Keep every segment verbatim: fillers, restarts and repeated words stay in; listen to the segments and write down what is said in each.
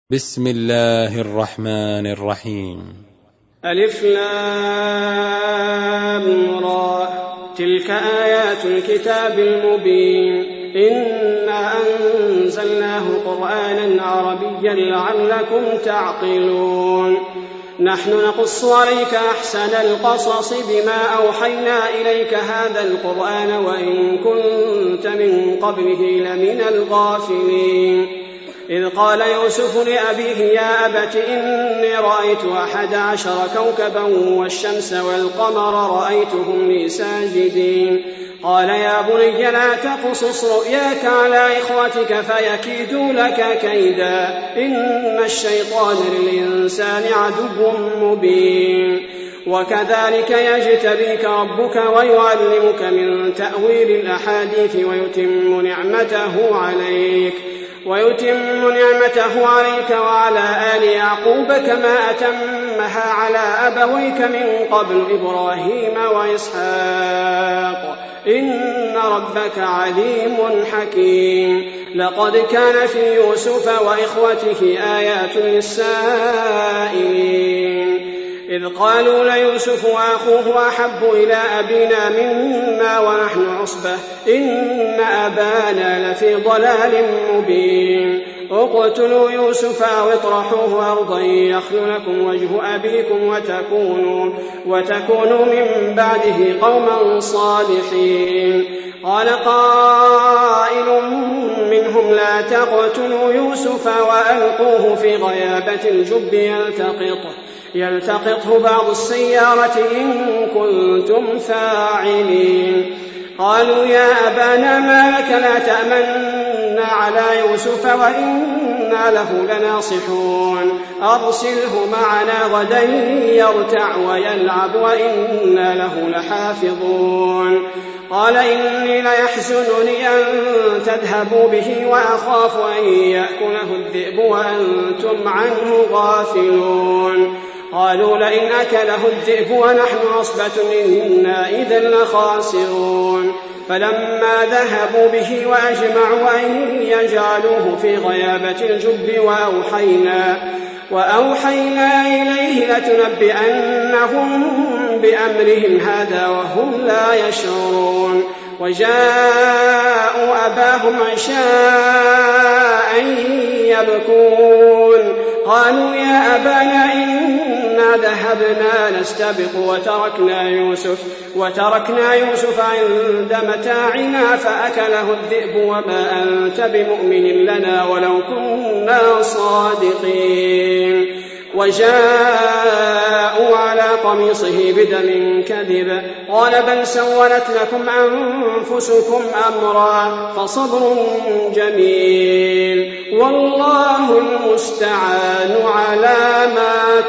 بسم الله الرحمن الرحيم. ألف لام را، تلك آيات الكتاب المبين. إنا أنزلناه قرآنا عربيا لعلكم تعقلون. نحن نقص عليك أحسن القصص بما أوحينا إليك هذا القرآن وإن كنت من قبله لمن الغافلين. إذ قال يوسف لأبيه يا أبت إني رأيت أحد عشر كوكبا والشمس والقمر رأيتهم لي ساجدين. قال يا بني لا تقصص رؤياك على إخوتك فيكيدوا لك كيدا، إن الشيطان للإنسان عدو مبين. وكذلك يجتبيك ربك ويعلمك من تأويل الأحاديث ويتم نعمته عليك ويتم نعمته عليك وعلى آل يعقوب كما أتمها على أبويك من قبل إبراهيم وإسحاق، إن ربك عليم حكيم. لقد كان في يوسف وإخوته آيات للسائلين، إذ قالوا ليوسف وأخوه أحب إلى أبينا منا ونحن عصبة إن أبانا لفي ضلال مبين. اقتلوا يوسف أو اطرحوه أرضا يخل لكم وجه أبيكم وتكونوا, وتكونوا من بعده قوما صالحين. قال قائل منهم لا تقتلوا يوسف وألقوه في غيابة الجب يلتقطه يلتقطه بعض السيارة إن كنتم فاعلين. قالوا يا أبانا ما لك لا تأمنا على يوسف وإنا له لناصحون، أرسله معنا غدا يرتع ويلعب وإنا له لحافظون. قال إني ليحزنني أن تذهبوا به وأخاف أن يأكله الذئب وأنتم عنه غافلون. قالوا لئن أكله الذئب ونحن عصبة إنا إذا لخاسرون. فلما ذهبوا به وأجمعوا أن يجعلوه في غيابة الجب وأوحينا, وأوحينا إليه لتنبئنهم بأمرهم هذا وهم لا يشعرون. وجاءوا أباهم عشاء يبكون. قالوا يا أبانا إنا ذهبنا نستبق وتركنا يوسف, وتركنا يوسف عند متاعنا فأكله الذئب وما أنت بمؤمن لنا ولو كنا صادقين. وجاءوا على قميصه بدم كذب قال بل سولت لكم أنفسكم أمرا فصبر جميل والله المستعان على ما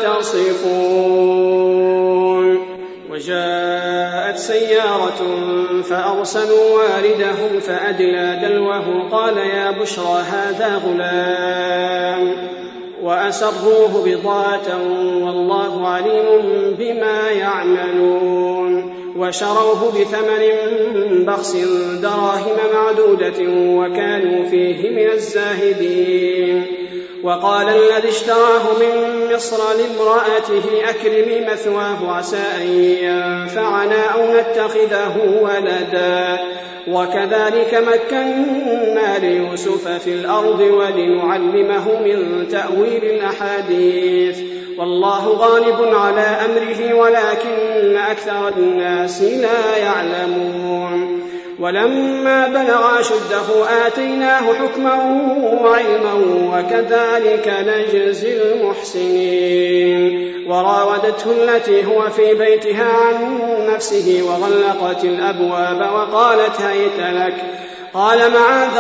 تصفون. وجاءت سيارة فأرسلوا واردهم فأدلى دلوه قال يا بشرى هذا غلام وأسروه بضاعة والله عليم بما يعملون. وشروه بثمن بخس دراهم معدودة وكانوا فيه من الزاهدين. وقال الذي اشتراه من مصر لامرأته أكرمي مثواه عسى أن ينفعنا أو نتخذه ولدا. وكذلك مكنا ليوسف في الأرض ولنعلمه من تأويل الأحاديث والله غالب على أمره ولكن أكثر الناس لا يعلمون. ولما بلغ أشده آتيناه حكما وعلما وكذلك نجزي المحسنين. وراودته التي هو في بيتها عن نفسه وغلقت الأبواب وقالت هيت لك قال معاذ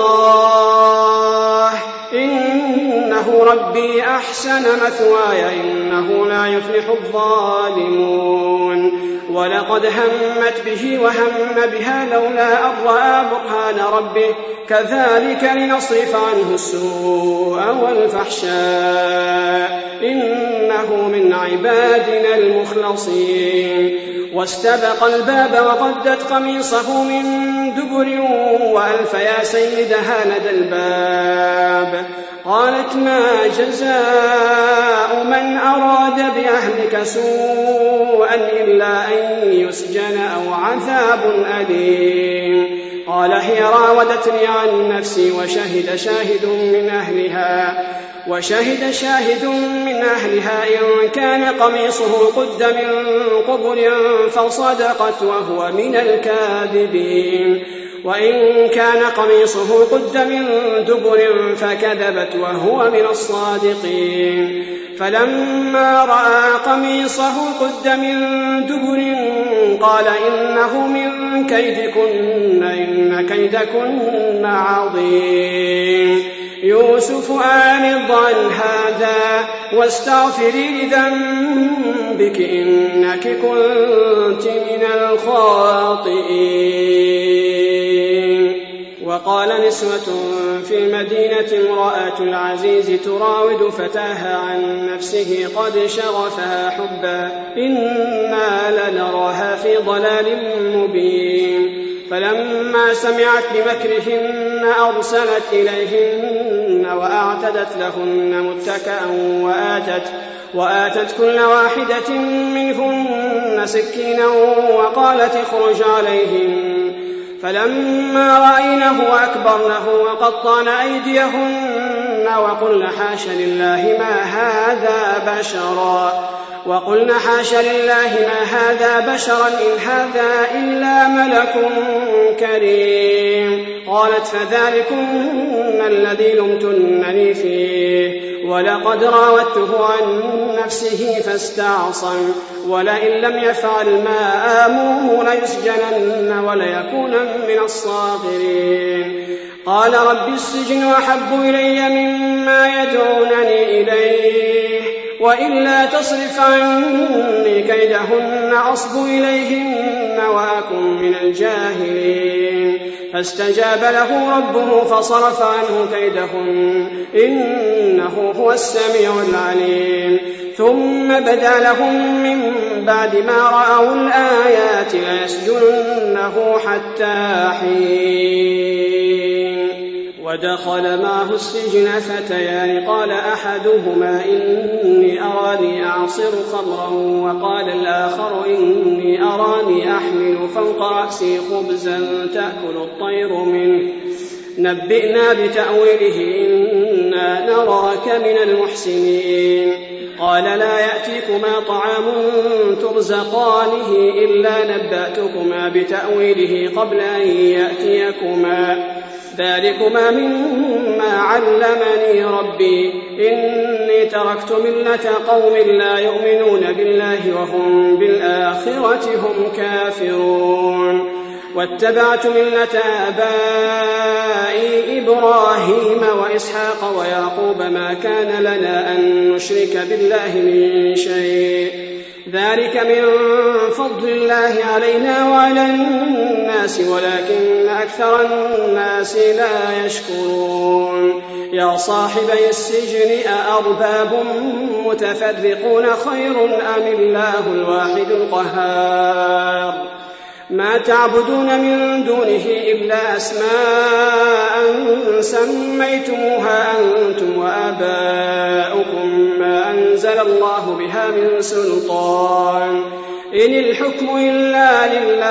الله إنه ربي أحسن مثواي إنه لا يفلح الظالمون. ولقد همت به وهم بها لولا أن رأى برهان ربه كذلك لنصرف عنه السوء والفحشاء إنه من عبادنا المخلصين. واستبق الباب وقدت قميصه من دبر وألف يا سيدها لدى الباب قالت ما جزاء من أراد بأهلك سوءا إلا أن يسجن أو عذاب أليم قال هي راودتني عن نفسي وشهد شاهد من أهلها وشهد شاهد من أهلها إن كان قميصه قد من قبل فصدقت وهو من الكاذبين وإن كان قميصه قد من دبر فكذبت وهو من الصادقين فلما رأى قميصه قد من دبر قال إنه من كيدكن إن كيدكن عظيم يوسف أعرض عن هذا واستغفري لذنبك إنك كنت من الخاطئين. وقال نسوة في المدينة امرأة العزيز تراود فتاها عن نفسه قد شغفها حبا إنا لنراها في ضلال مبين فلما سمعت بمكرهن أرسلت إليهن وأعتدت لهن متكأ وآتت, وآتت كل واحدة منهن سكينا وقالت اخرج عليهن فلما رأينه أكبرنه وقطعن أيديهن وقلن حاش لله ما هذا بشرا وقلن حاش لله ما هذا بشرا إن هذا إلا ملك كريم قالت فذلكن الذي لمتنني فيه ولقد راودته عن نفسه فاستعصم ولئن لم يفعل ما آمره ليسجنن وليكون من الصاغرين قال رب السجن أحب إلي مما يدعونني إليه وإلا تصرف عني كيدهن أصب إليهن وأكن من الجاهلين فاستجاب له ربه فصرف عنه كيدهن إنه هو السميع العليم ثم بدا لهم من بعد ما رأوا الآيات ليسجننه حتى حين. ودخل معه السجن فتيان قال أحدهما إني أراني أعصر خمرا وقال الآخر إني أراني أحمل فوق رأسي خبزا تأكل الطير منه نبئنا بتأويله إنا نراك من المحسنين قال لا يأتيكما طعام ترزقانه إلا نبأتكما بتأويله قبل أن يأتيكما ذلكما مما علمني ربي إني تركت ملة قوم لا يؤمنون بالله وهم بالآخرة هم كافرون واتبعت ملة آبائي إبراهيم وإسحاق ويعقوب ما كان لنا أن نشرك بالله من شيء ذلك من فضل الله علينا وعلى الناس ولكن أكثر الناس لا يشكرون يا صاحبي السجن أأرباب متفرقون خير أم الله الواحد القهار ما تعبدون من دونه إلا أسماء سميتموها أنتم وآباؤكم ما أنزل الله بها من سلطان إن الحكم إلا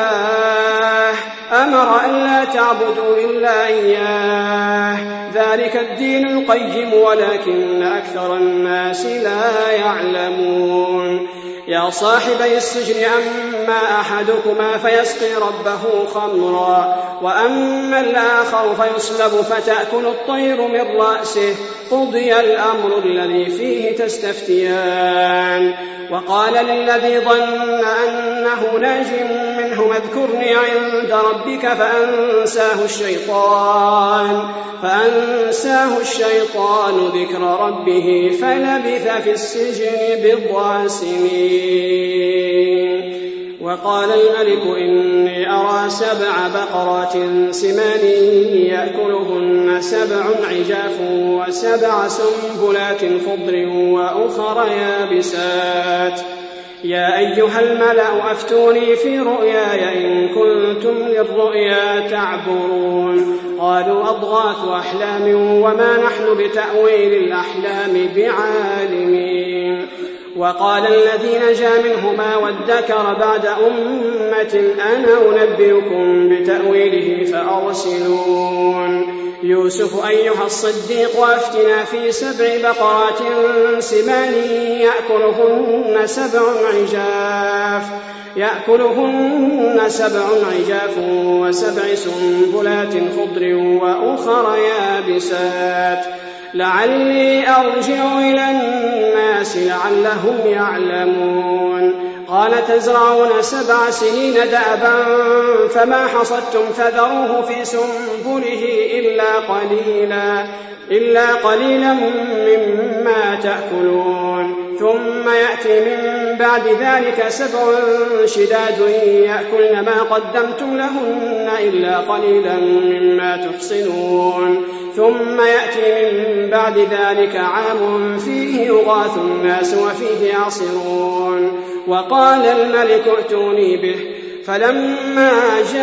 لله أمر أن لا تعبدوا إلا إياه ذلك الدين القيم ولكن أكثر الناس لا يعلمون يا صاحبي السجن أما أحدكما فيسقي ربه خمرا وأما الآخر فيصلب فتأكل الطير من رأسه قضي الأمر الذي فيه تستفتيان وقال للذي ظن أنه ناج منه اذكرني عند ربك فأنساه الشيطان فأنساه الشيطان ذكر ربه فلبث في السجن بضع سنين وقال الملك إني أرى سبع بقرات سمان يأكلهن سبع عجاف وسبع سنبلات خضر وأخر يابسات يا أيها الملأ أفتوني في رؤياي إن كنتم للرؤيا تعبرون قالوا أضغاث أحلام وما نحن بتأويل الأحلام بعالمين وقال الذي نجا منهما وادكر بعد أمة أنا أنبئكم بتأويله فأرسلون يوسف أيها الصديق أفتنا في سبع بقرات سمان يأكلهن سبع عجاف يأكلهن سبع عجاف وسبع سنبلات خضر وأخر يابسات لعلي أرجع إلى الناس لعلهم يعلمون قال تزرعون سبع سنين دأبا فما حصدتم فذروه في سنبله إلا قليلا إلا قليلا مما تأكلون ثم يأتي من بعد ذلك سبع شداد يأكلن ما قدمتم لهن إلا قليلا مما تحصنون ثم يأتي من بعد ذلك عام فيه يغاث الناس وفيه يعصرون وقال الملك ائتوني به فلما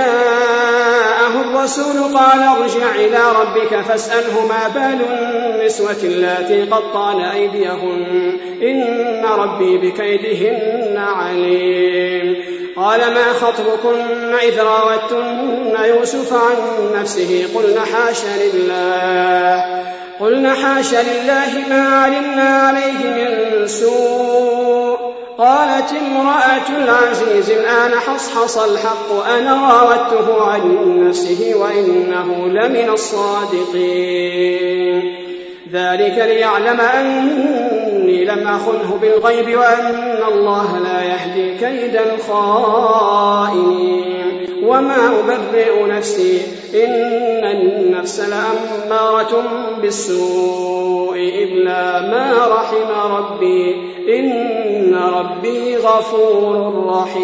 جاءه الرسول قال ارجع إلى ربك فاسأله ما بال النسوة اللاتي قطعن أيديهن إن ربي بكيدهن عليم قال ما خطبكن إذ راوتن يوسف عن نفسه قلن حاش لله قلن حاش لله ما علمنا عليه من سوء قالت امرأة العزيز الآن حصحص الحق أنا راودته عن نفسه وإنه لمن الصادقين ذلك ليعلم أني لم أخنه بالغيب وأن الله لا يهدي كيد الخائنين وما أبرئ نفسي إن النفس لأمارة بالسوء إلا ما رحم ربي إن ربي غفور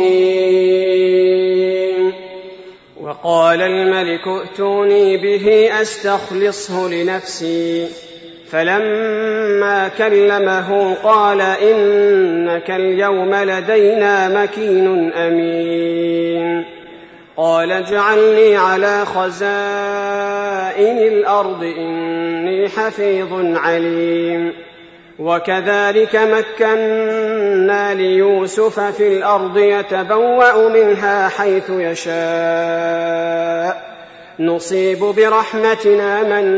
رحيم وقال الملك ائتوني به أستخلصه لنفسي فلما كلمه قال إنك اليوم لدينا مكين أمين قال اجعلني على خزائن الأرض إني حفيظ عليم وكذلك مكنا ليوسف في الأرض يتبوأ منها حيث يشاء نصيب برحمتنا من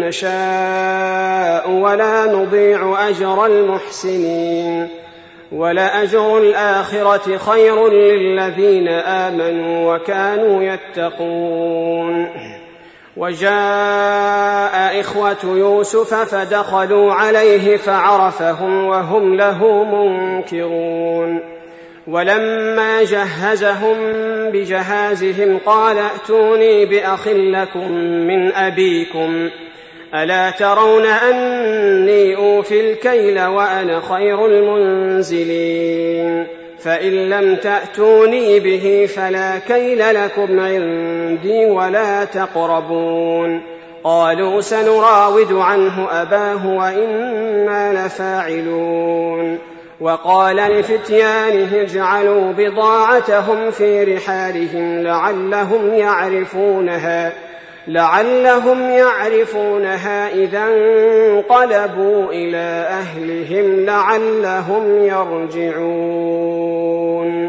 نشاء ولا نضيع أجر المحسنين ولأجر الآخرة خير للذين آمنوا وكانوا يتقون وجاء إخوة يوسف فدخلوا عليه فعرفهم وهم له منكرون ولما جهزهم بجهازهم قال ائتوني بأخ لكم من أبيكم ألا ترون أني أوفي الكيل وأنا خير المنزلين فإن لم تأتوني به فلا كيل لكم عندي ولا تقربون قالوا سنراود عنه أباه وإنا لفاعلون وقال لفتيانه اجعلوا بضاعتهم في رحالهم لعلهم يعرفونها لعلهم يعرفونها إذا انقلبوا إلى أهلهم لعلهم يرجعون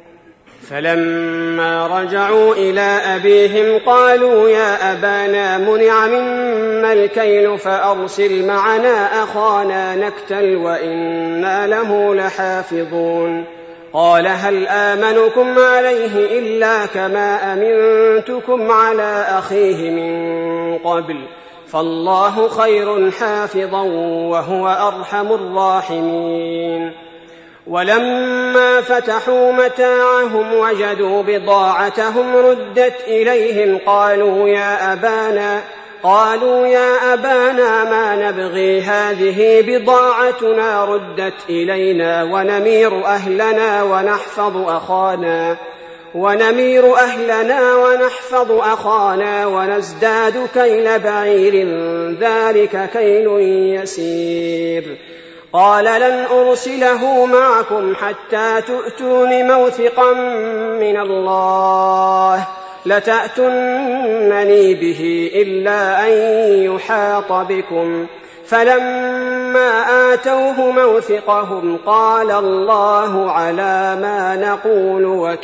فلما رجعوا إلى أبيهم قالوا يا أبانا منع منا الكيل فأرسل معنا أخانا نكتل وإنا له لحافظون قال هل آمنكم عليه إلا كما أمنتكم على أخيه من قبل فالله خير حافظا وهو أرحم الراحمين ولما فتحوا متاعهم وجدوا بضاعتهم ردت إليهم قالوا يا أبانا قالوا يا أبانا ما نبغي هذه بضاعتنا ردت إلينا ونمير أهلنا ونحفظ أخانا ونمير أهلنا ونحفظ أخانا ونزداد كيل بعير ذلك كيل يسير قال لن أرسله معكم حتى تؤتون موثقا من الله لتأتونني به إلا أن يحاط بكم. فلما آتوه موثقهم قال الله على ما نقول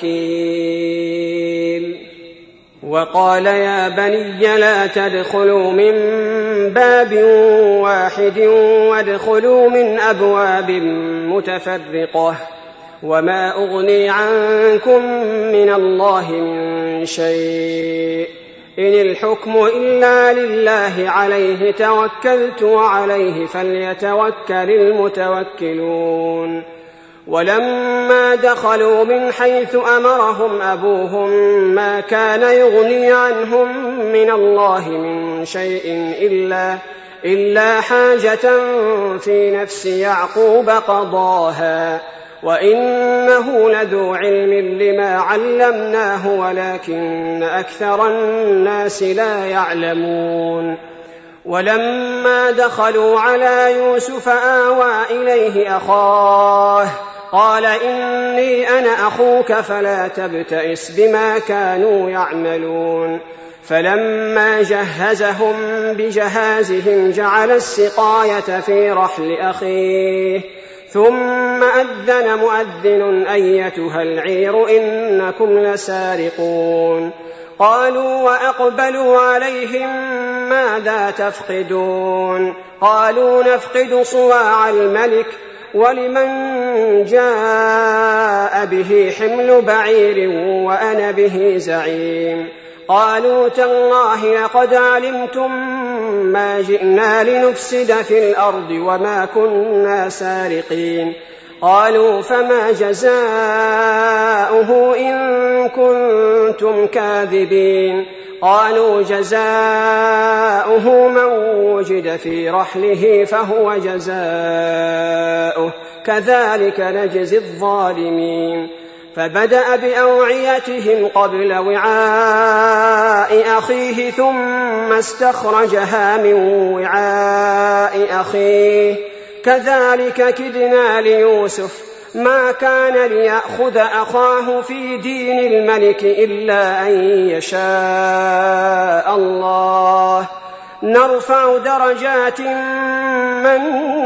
وكيل. وقال يا بني لا تدخلوا من باب واحد وادخلوا من أبواب متفرقة وما أغني عنكم من الله من شيء إن الحكم إلا لله عليه توكلت وعليه فليتوكل المتوكلون. ولما دخلوا من حيث أمرهم أبوهم ما كان يغني عنهم من الله من شيء إلا, إلا حاجة في نفس يعقوب قضاها وإنه لذو علم لما علمناه ولكن أكثر الناس لا يعلمون. ولما دخلوا على يوسف آوى إليه أخاه قال إني أنا أخوك فلا تبتئس بما كانوا يعملون. فلما جهزهم بجهازهم جعل السقاية في رحل أخيه ثم أذن مؤذن أيتها العير إنكم لسارقون. قالوا وأقبلوا عليهم ماذا تفقدون؟ قالوا نفقد صواع الملك ولمن جاء به حمل بعير وأنا به زعيم. قالوا تالله لقد علمتم ما جئنا لنفسد في الأرض وما كنا سارقين. قالوا فما جزاؤه إن كنتم كاذبين؟ قالوا جزاؤه من وجد في رحله فهو جزاؤه كذلك نجزي الظالمين. فبدأ بأوعيتهم قبل وعاء أخيه ثم استخرجها من وعاء أخيه كذلك كدنا ليوسف ما كان ليأخذ أخاه في دين الملك إلا أن يشاء الله نرفع درجات من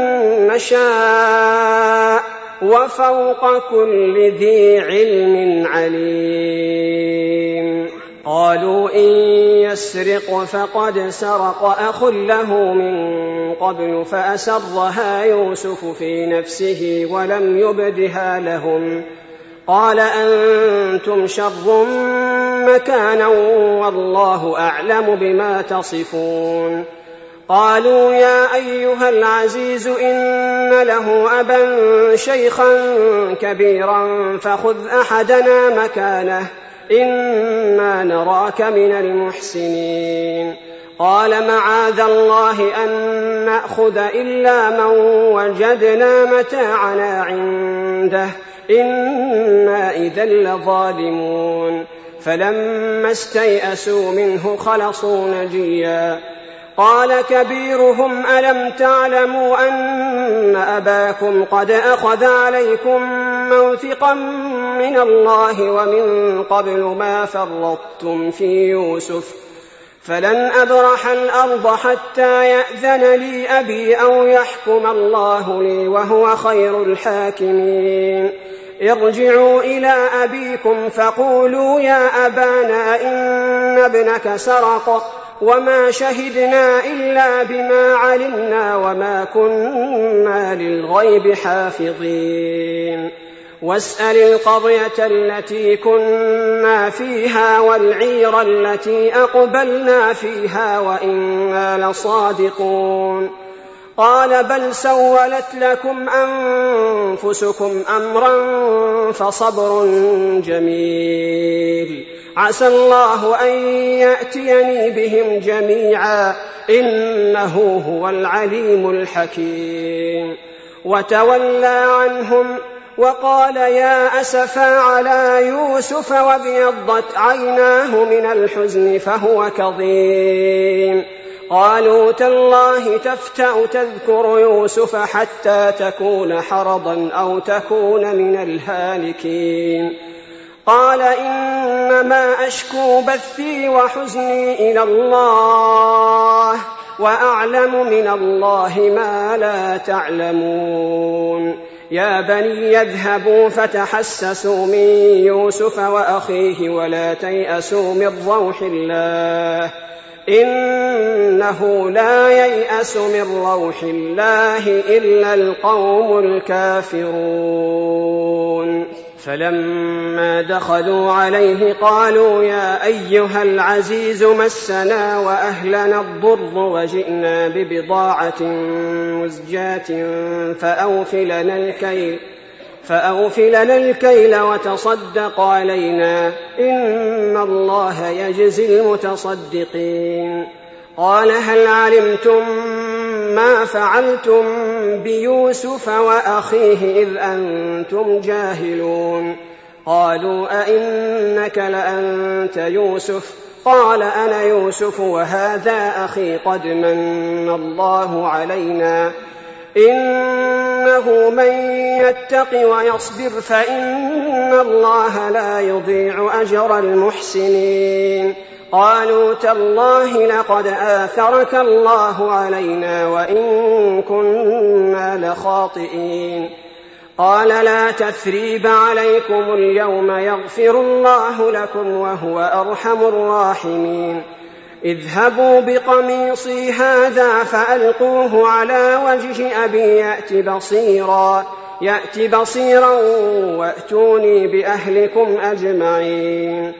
نشاء وفوق كل ذي علم عليم. قالوا إن يسرق فقد سرق أخ له من قبل فأسرها يوسف في نفسه ولم يبدها لهم. قال أنتم شر مكانا والله أعلم بما تصفون. قالوا يا أيها العزيز إن له أبا شيخا كبيرا فخذ أحدنا مكانه إنا نراك من المحسنين. قال معاذ الله أن نأخذ إلا من وجدنا متاعنا عنده إنا إذا لظالمون. فلما استيئسوا منه خلصوا نجيا. قال كبيرهم ألم تعلموا أن أباكم قد أخذ عليكم موثقا من الله ومن قبل ما فرطتم في يوسف فلن أبرح الأرض حتى يأذن لي أبي أو يحكم الله لي وهو خير الحاكمين. ارجعوا إلى أبيكم فقولوا يا أبانا إن ابنك سرق وما شهدنا إلا بما علمنا وما كنا للغيب حافظين. واسأل القرية التي كنا فيها والعير التي أقبلنا فيها وإنا لصادقون. قال بل سولت لكم أنفسكم أمرا فصبر جميل عسى الله أن يأتيني بهم جميعا إنه هو العليم الحكيم. وتولى عنهم وقال يا أسفا على يوسف وابيضت عيناه من الحزن فهو كظيم. قالوا تالله تفتأ تذكر يوسف حتى تكون حرضا أو تكون من الهالكين قال إنما أشكو بثي وحزني إلى الله وأعلم من الله ما لا تعلمون يا بني يذهبوا فتحسسوا من يوسف وأخيه ولا تيأسوا من روح الله إنه لا ييأس من روح الله إلا القوم الكافرون فلما دخلوا عليه قالوا يا أيها العزيز مسنا وأهلنا الضر وجئنا ببضاعة مزجاة فأوف لنا الكيل فأوف لنا الكيل وتصدق علينا إن الله يجزي المتصدقين قال هل علمتم ما فعلتم بيوسف وأخيه إذ أنتم جاهلون قالوا أئنك لأنت يوسف قال أنا يوسف وهذا أخي قد من الله علينا إنه من يتق ويصبر فإن الله لا يضيع أجر المحسنين قالوا تالله لقد آثرك الله علينا وإن كنا لخاطئين قال لا تثريب عليكم اليوم يغفر الله لكم وهو أرحم الراحمين اذهبوا بقميصي هذا فألقوه على وجه أبي يأت بصيرا يأت بصيرا وأتوني بأهلكم أجمعين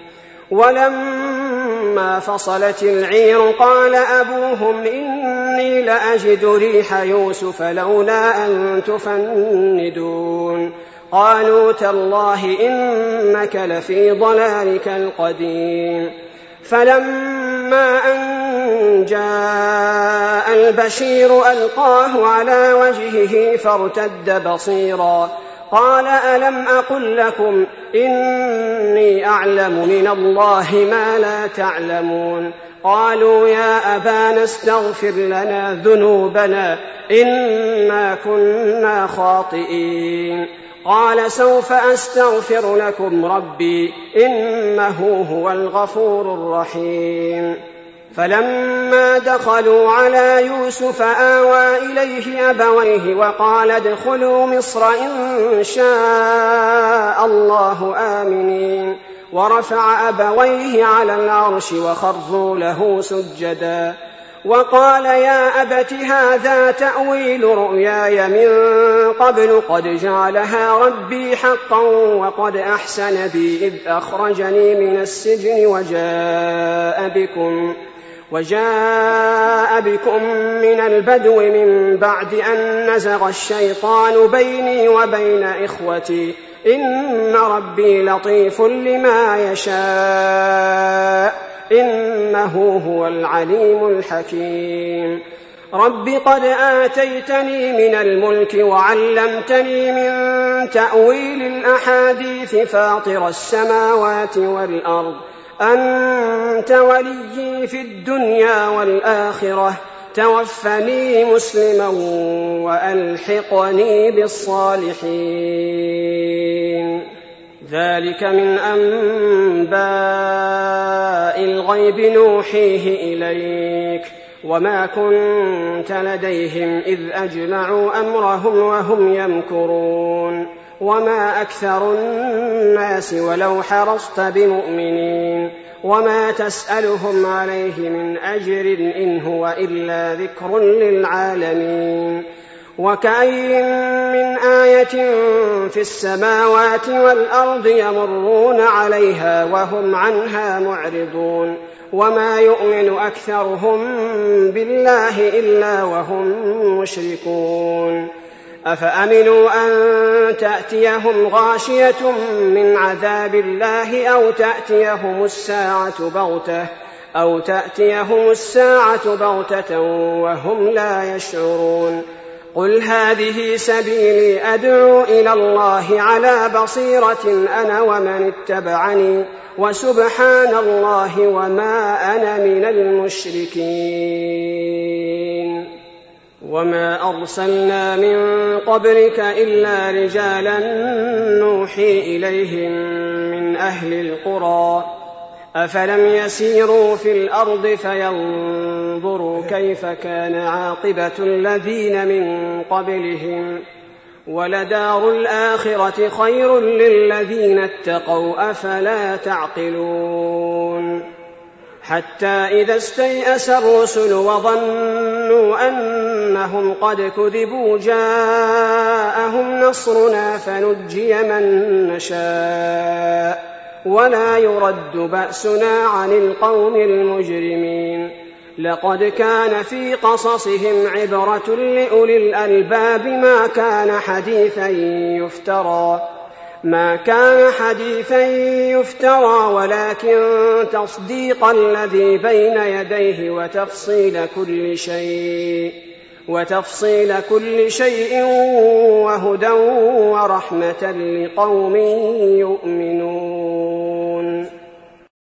ولما فصلت العير قال أبوهم إني لأجد ريح يوسف لولا أن تفندون قالوا تالله إنك لفي ضلالك القديم فلما أن جاء البشير ألقاه على وجهه فارتد بصيرا قال ألم أقل لكم إني أعلم من الله ما لا تعلمون قالوا يا أبانا استغفر لنا ذنوبنا إنا كنا خاطئين قال سوف أستغفر لكم ربي إنه هو الغفور الرحيم فلما دخلوا على يوسف آوى إليه أبويه وقال ادخلوا مصر إن شاء الله آمنين ورفع أبويه على العرش وخروا له سجدا وقال يا أبت هذا تأويل رؤياي من قبل قد جعلها ربي حقا وقد أحسن بي إذ أخرجني من السجن وجاء بكم وجاء بكم من البدو من بعد أن نزغ الشيطان بيني وبين إخوتي إن ربي لطيف لما يشاء إنه هو العليم الحكيم رب قد آتيتني من الملك وعلمتني من تأويل الأحاديث فاطر السماوات والأرض أنت وليي في الدنيا والآخرة توفني مسلما وألحقني بالصالحين ذلك من أنباء الغيب نوحيه إليك وما كنت لديهم إذ أجمعوا أمرهم وهم يمكرون وما أكثر الناس ولو حرصت بمؤمنين وما تسألهم عليه من أجر إن هو إلا ذكر للعالمين وكأين من آية في السماوات والأرض يمرون عليها وهم عنها معرضون وما يؤمن أكثرهم بالله إلا وهم مشركون أفأمنوا أن تأتيهم غاشية من عذاب الله أو تأتيهم الساعة بغتة أو تأتيهم الساعة بغتة وهم لا يشعرون قل هذه سبيلي أدعو إلى الله على بصيرة أنا ومن اتبعني وسبحان الله وما أنا من المشركين. وما أرسلنا من قبلك إلا رجالا نوحي إليهم من أهل القرى أفلم يسيروا في الأرض فينظروا كيف كان عاقبة الذين من قبلهم ولدار الآخرة خير للذين اتقوا أفلا تعقلون. حتى إذا استيأس الرسل وظنوا أنهم قد كذبوا جاءهم نصرنا فنجي من نشاء ولا يرد بأسنا عن القوم المجرمين. لقد كان في قصصهم عبرة لأولي الألباب ما كان حديثا يفترى ما كان حديثا يفترى ولكن تصديق الذي بين يديه وتفصيل كل شيء وتفصيل كل شيء وهدى ورحمة لقوم يؤمنون.